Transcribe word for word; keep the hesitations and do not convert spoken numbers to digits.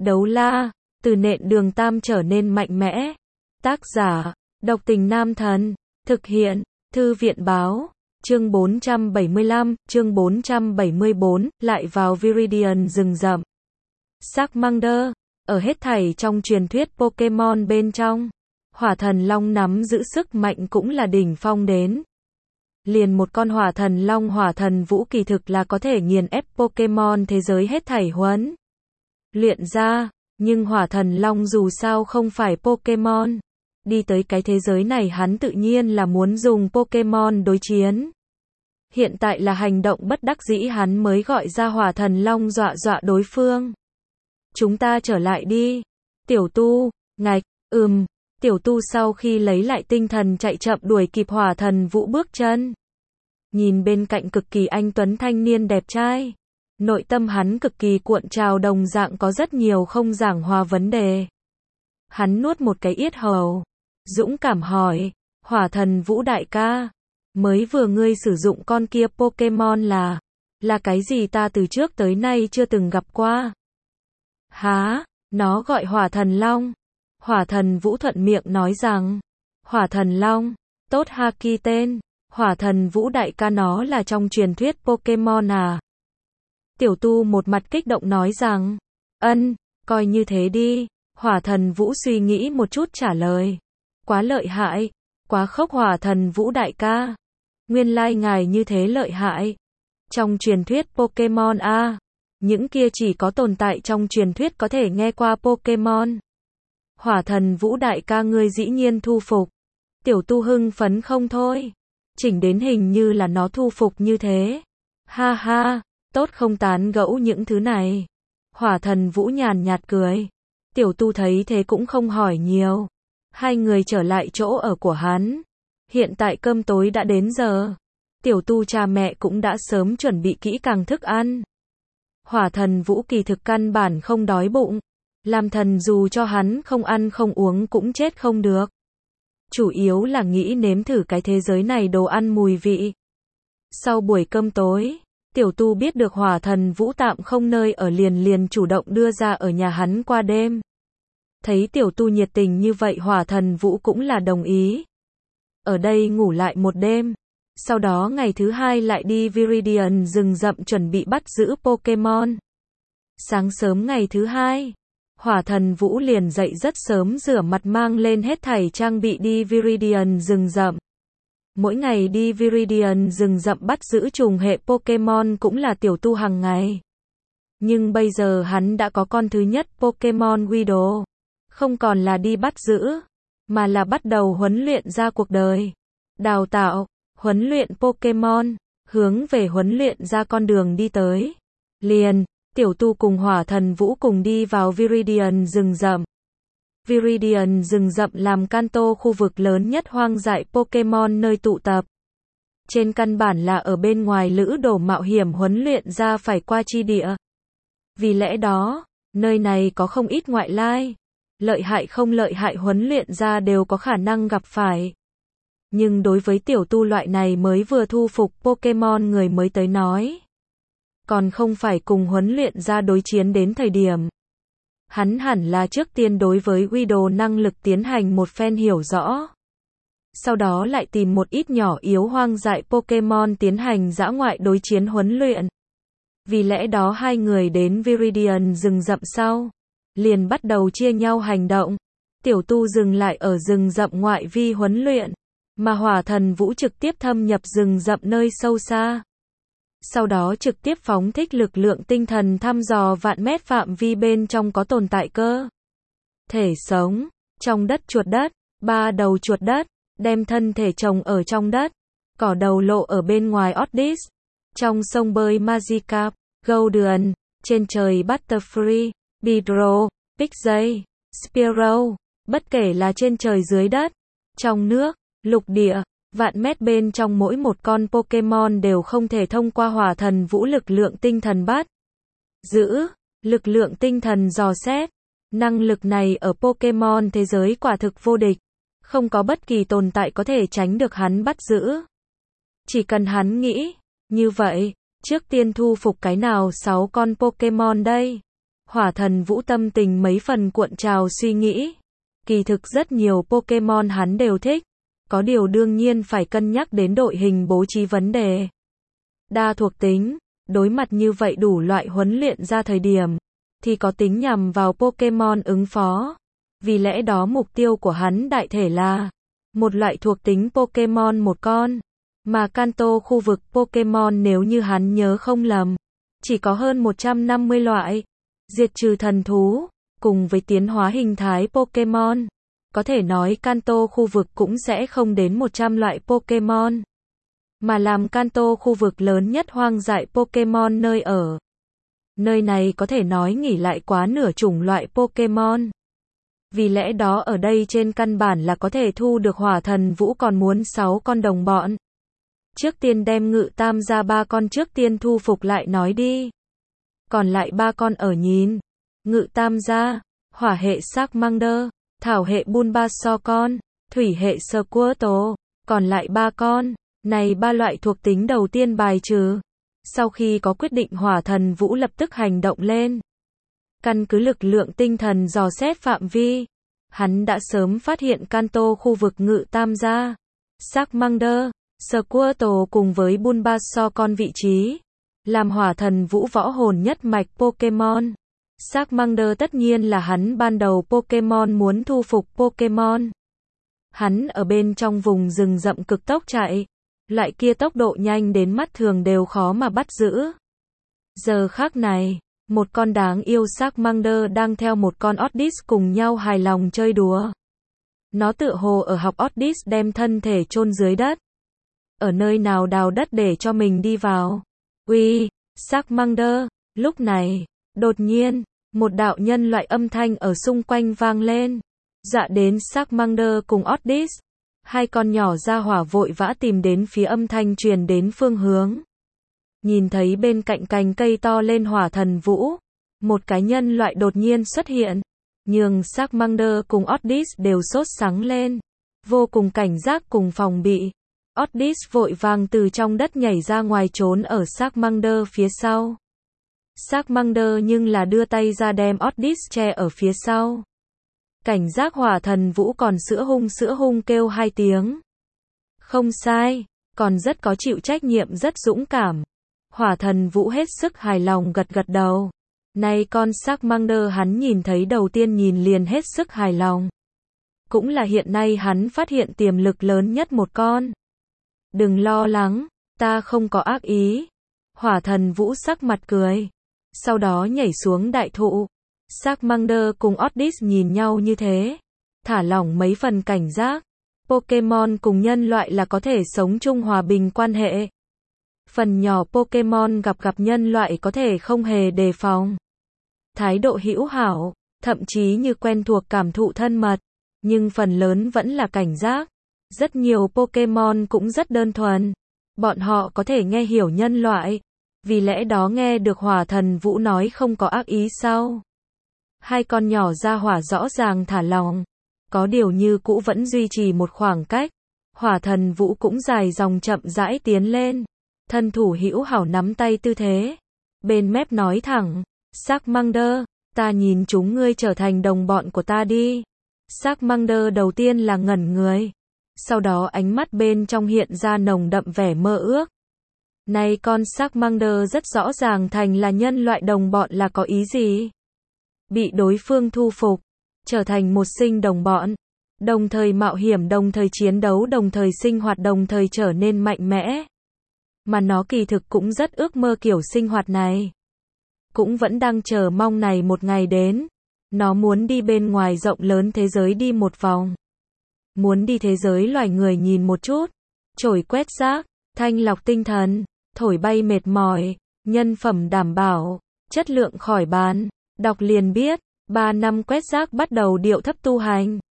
Đấu la, từ nện đường tam trở nên mạnh mẽ. Tác giả, độc tình nam thần. Thực hiện, thư viện báo. Chương bốn trăm bảy mươi lăm, chương bốn trăm bảy mươi bốn, lại vào Viridian rừng rậm. Charmander, ở hết thảy trong truyền thuyết Pokemon bên trong, hỏa thần long nắm giữ sức mạnh cũng là đỉnh phong đến. Liền một con hỏa thần long hỏa thần vũ kỳ thực là có thể nghiền ép Pokemon thế giới hết thảy huấn luyện ra, nhưng hỏa thần long dù sao không phải Pokemon. Đi tới cái thế giới này hắn tự nhiên là muốn dùng Pokemon đối chiến. Hiện tại là hành động bất đắc dĩ hắn mới gọi ra hỏa thần long dọa dọa đối phương. Chúng ta trở lại đi. Tiểu tu, ngạch, ừm, tiểu tu sau khi lấy lại tinh thần chạy chậm đuổi kịp hỏa thần vũ bước chân. Nhìn bên cạnh cực kỳ anh tuấn thanh niên đẹp trai. Nội tâm hắn cực kỳ cuộn trào đồng dạng có rất nhiều không giảng hòa vấn đề. Hắn nuốt một cái yết hầu. Dũng cảm hỏi, hỏa thần vũ đại ca, mới vừa ngươi sử dụng con kia Pokemon là, là cái gì ta từ trước tới nay chưa từng gặp qua. Há, nó gọi hỏa thần long. Hỏa thần vũ thuận miệng nói rằng, hỏa thần long, tốt Haki tên, hỏa thần vũ đại ca nó là trong truyền thuyết Pokemon à. Tiểu tu một mặt kích động nói rằng, ân, coi như thế đi, hỏa thần vũ suy nghĩ một chút trả lời. Quá lợi hại, quá khốc hỏa thần vũ đại ca. Nguyên lai ngài như thế lợi hại. Trong truyền thuyết Pokemon a, những kia chỉ có tồn tại trong truyền thuyết có thể nghe qua Pokemon. Hỏa thần vũ đại ca ngươi dĩ nhiên thu phục. Tiểu tu hưng phấn không thôi. Chỉnh đến hình như là nó thu phục như thế. Ha ha, tốt không tán gẫu những thứ này. Hỏa thần vũ nhàn nhạt cười. Tiểu tu thấy thế cũng không hỏi nhiều. Hai người trở lại chỗ ở của hắn. Hiện tại cơm tối đã đến giờ. Tiểu tu cha mẹ cũng đã sớm chuẩn bị kỹ càng thức ăn. Hỏa thần vũ kỳ thực căn bản không đói bụng. Làm thần dù cho hắn không ăn không uống cũng chết không được. Chủ yếu là nghĩ nếm thử cái thế giới này đồ ăn mùi vị. Sau buổi cơm tối, tiểu tu biết được hỏa thần vũ tạm không nơi ở liền liền chủ động đưa ra ở nhà hắn qua đêm. Thấy tiểu tu nhiệt tình như vậy hỏa thần vũ cũng là đồng ý. Ở đây ngủ lại một đêm. Sau đó ngày thứ hai lại đi Viridian rừng rậm chuẩn bị bắt giữ Pokemon. Sáng sớm ngày thứ hai, hỏa thần vũ liền dậy rất sớm rửa mặt mang lên hết thảy trang bị đi Viridian rừng rậm. Mỗi ngày đi Viridian rừng rậm bắt giữ trùng hệ Pokemon cũng là tiểu tu hàng ngày. Nhưng bây giờ hắn đã có con thứ nhất Pokemon Widow. Không còn là đi bắt giữ, mà là bắt đầu huấn luyện ra cuộc đời. Đào tạo, huấn luyện Pokemon, hướng về huấn luyện ra con đường đi tới. Liền, tiểu tu cùng hỏa thần vũ cùng đi vào Viridian rừng rậm. Viridian rừng rậm làm Kanto khu vực lớn nhất hoang dại Pokemon nơi tụ tập. Trên căn bản là ở bên ngoài lữ đồ mạo hiểm huấn luyện ra phải qua chi địa. Vì lẽ đó, nơi này có không ít ngoại lai. Lợi hại không lợi hại huấn luyện ra đều có khả năng gặp phải. Nhưng đối với tiểu tu loại này mới vừa thu phục Pokemon người mới tới nói. Còn không phải cùng huấn luyện ra đối chiến đến thời điểm. Hắn hẳn là trước tiên đối với Widow năng lực tiến hành một phen hiểu rõ. Sau đó lại tìm một ít nhỏ yếu hoang dại Pokemon tiến hành dã ngoại đối chiến huấn luyện. Vì lẽ đó hai người đến Viridian rừng rậm sau. Liền bắt đầu chia nhau hành động. Tiểu tu dừng lại ở rừng rậm ngoại vi huấn luyện. Mà hỏa thần vũ trực tiếp thâm nhập rừng rậm nơi sâu xa. Sau đó trực tiếp phóng thích lực lượng tinh thần thăm dò vạn mét phạm vi bên trong có tồn tại cơ thể sống. Trong đất chuột đất, ba đầu chuột đất, đem thân thể trồng ở trong đất. Cỏ đầu lộ ở bên ngoài Oddish. Trong sông bơi Magikarp, Golden, trên trời Butterfree. Beedrill, Pixie, Spearow, bất kể là trên trời dưới đất, trong nước, lục địa, vạn mét bên trong mỗi một con Pokemon đều không thể thông qua hỏa thần vũ lực lượng tinh thần bắt giữ, lực lượng tinh thần dò xét. Năng lực này ở Pokemon thế giới quả thực vô địch, không có bất kỳ tồn tại có thể tránh được hắn bắt giữ. Chỉ cần hắn nghĩ, như vậy, trước tiên thu phục cái nào sáu con Pokemon đây? Hỏa Thần Vũ tâm tình mấy phần cuộn trào suy nghĩ. Kỳ thực rất nhiều Pokemon hắn đều thích. Có điều đương nhiên phải cân nhắc đến đội hình bố trí vấn đề. Đa thuộc tính, đối mặt như vậy đủ loại huấn luyện ra thời điểm, thì có tính nhằm vào Pokemon ứng phó. Vì lẽ đó mục tiêu của hắn đại thể là một loại thuộc tính Pokemon một con. Mà Kanto khu vực Pokemon nếu như hắn nhớ không lầm, chỉ có hơn một trăm năm mươi loại. Diệt trừ thần thú, cùng với tiến hóa hình thái Pokemon. Có thể nói Kanto khu vực cũng sẽ không đến một trăm loại Pokemon. Mà làm Kanto khu vực lớn nhất hoang dại Pokemon nơi ở. Nơi này có thể nói nghỉ lại quá nửa chủng loại Pokemon. Vì lẽ đó ở đây trên căn bản là có thể thu được Hỏa Thần Vũ còn muốn sáu con đồng bọn. Trước tiên đem Ngự Tam ra ba con trước tiên thu phục lại nói đi. Còn lại ba con ở nhìn. Ngự Tam ra, hỏa hệ Charmander, thảo hệ Bulbasaur con, thủy hệ Squirtle, còn lại ba con. Này ba loại thuộc tính đầu tiên bài trừ. Sau khi có quyết định Hỏa Thần Vũ lập tức hành động lên. Căn cứ lực lượng tinh thần dò xét phạm vi, hắn đã sớm phát hiện Kanto khu vực Ngự Tam gia, Charmander, Squirtle cùng với Bulbasaur con vị trí. Làm Hỏa Thần Vũ võ hồn nhất mạch Pokemon. Charmander tất nhiên là hắn ban đầu Pokemon muốn thu phục Pokemon. Hắn ở bên trong vùng rừng rậm cực tốc chạy. Loại kia tốc độ nhanh đến mắt thường đều khó mà bắt giữ. Giờ khắc này, một con đáng yêu Charmander đang theo một con Oddish cùng nhau hài lòng chơi đùa. Nó tựa hồ ở học Oddish đem thân thể chôn dưới đất. Ở nơi nào đào đất để cho mình đi vào. Uy, Charmander, lúc này, đột nhiên, một đạo nhân loại âm thanh ở xung quanh vang lên. Dọa đến Charmander cùng Oddish. Hai con nhỏ ra hỏa vội vã tìm đến phía âm thanh truyền đến phương hướng. Nhìn thấy bên cạnh cành cây to lên Hỏa Thần Vũ, một cái nhân loại đột nhiên xuất hiện, nhường Charmander cùng Oddish đều sốt sắng lên, vô cùng cảnh giác cùng phòng bị. Oddish vội vàng từ trong đất nhảy ra ngoài trốn ở Charmander phía sau. Charmander nhưng là đưa tay ra đem Oddish che ở phía sau. Cảnh giác Hỏa Thần Vũ còn sữa hung sữa hung kêu hai tiếng. Không sai, còn rất có chịu trách nhiệm rất dũng cảm. Hỏa Thần Vũ hết sức hài lòng gật gật đầu. Này con Charmander hắn nhìn thấy đầu tiên nhìn liền hết sức hài lòng. Cũng là hiện nay hắn phát hiện tiềm lực lớn nhất một con. Đừng lo lắng, ta không có ác ý. Hỏa Thần Vũ sắc mặt cười. Sau đó nhảy xuống đại thụ. Charmander cùng Oddish nhìn nhau như thế. Thả lỏng mấy phần cảnh giác. Pokemon cùng nhân loại là có thể sống chung hòa bình quan hệ. Phần nhỏ Pokemon gặp gặp nhân loại có thể không hề đề phòng. Thái độ hữu hảo, thậm chí như quen thuộc cảm thụ thân mật. Nhưng phần lớn vẫn là cảnh giác. Rất nhiều Pokemon cũng rất đơn thuần. Bọn họ có thể nghe hiểu nhân loại. Vì lẽ đó nghe được Hỏa Thần Vũ nói không có ác ý sau. Hai con nhỏ ra hỏa rõ ràng thả lòng. Có điều như cũ vẫn duy trì một khoảng cách. Hỏa Thần Vũ cũng dài dòng chậm rãi tiến lên. Thân thủ hữu hảo nắm tay tư thế. Bên mép nói thẳng. Charmander, ta nhìn chúng ngươi trở thành đồng bọn của ta đi. Charmander đầu tiên là ngẩn người. Sau đó ánh mắt bên trong hiện ra nồng đậm vẻ mơ ước. Này con Charmander rất rõ ràng thành là nhân loại đồng bọn là có ý gì? Bị đối phương thu phục, trở thành một sinh đồng bọn, đồng thời mạo hiểm, đồng thời chiến đấu, đồng thời sinh hoạt, đồng thời trở nên mạnh mẽ. Mà nó kỳ thực cũng rất ước mơ kiểu sinh hoạt này. Cũng vẫn đang chờ mong này một ngày đến. Nó muốn đi bên ngoài rộng lớn thế giới đi một vòng. Muốn đi thế giới loài người nhìn một chút. Trổi quét rác, thanh lọc tinh thần, thổi bay mệt mỏi, nhân phẩm đảm bảo, chất lượng khỏi bàn. Đọc liền biết, ba năm quét rác bắt đầu điệu thấp tu hành.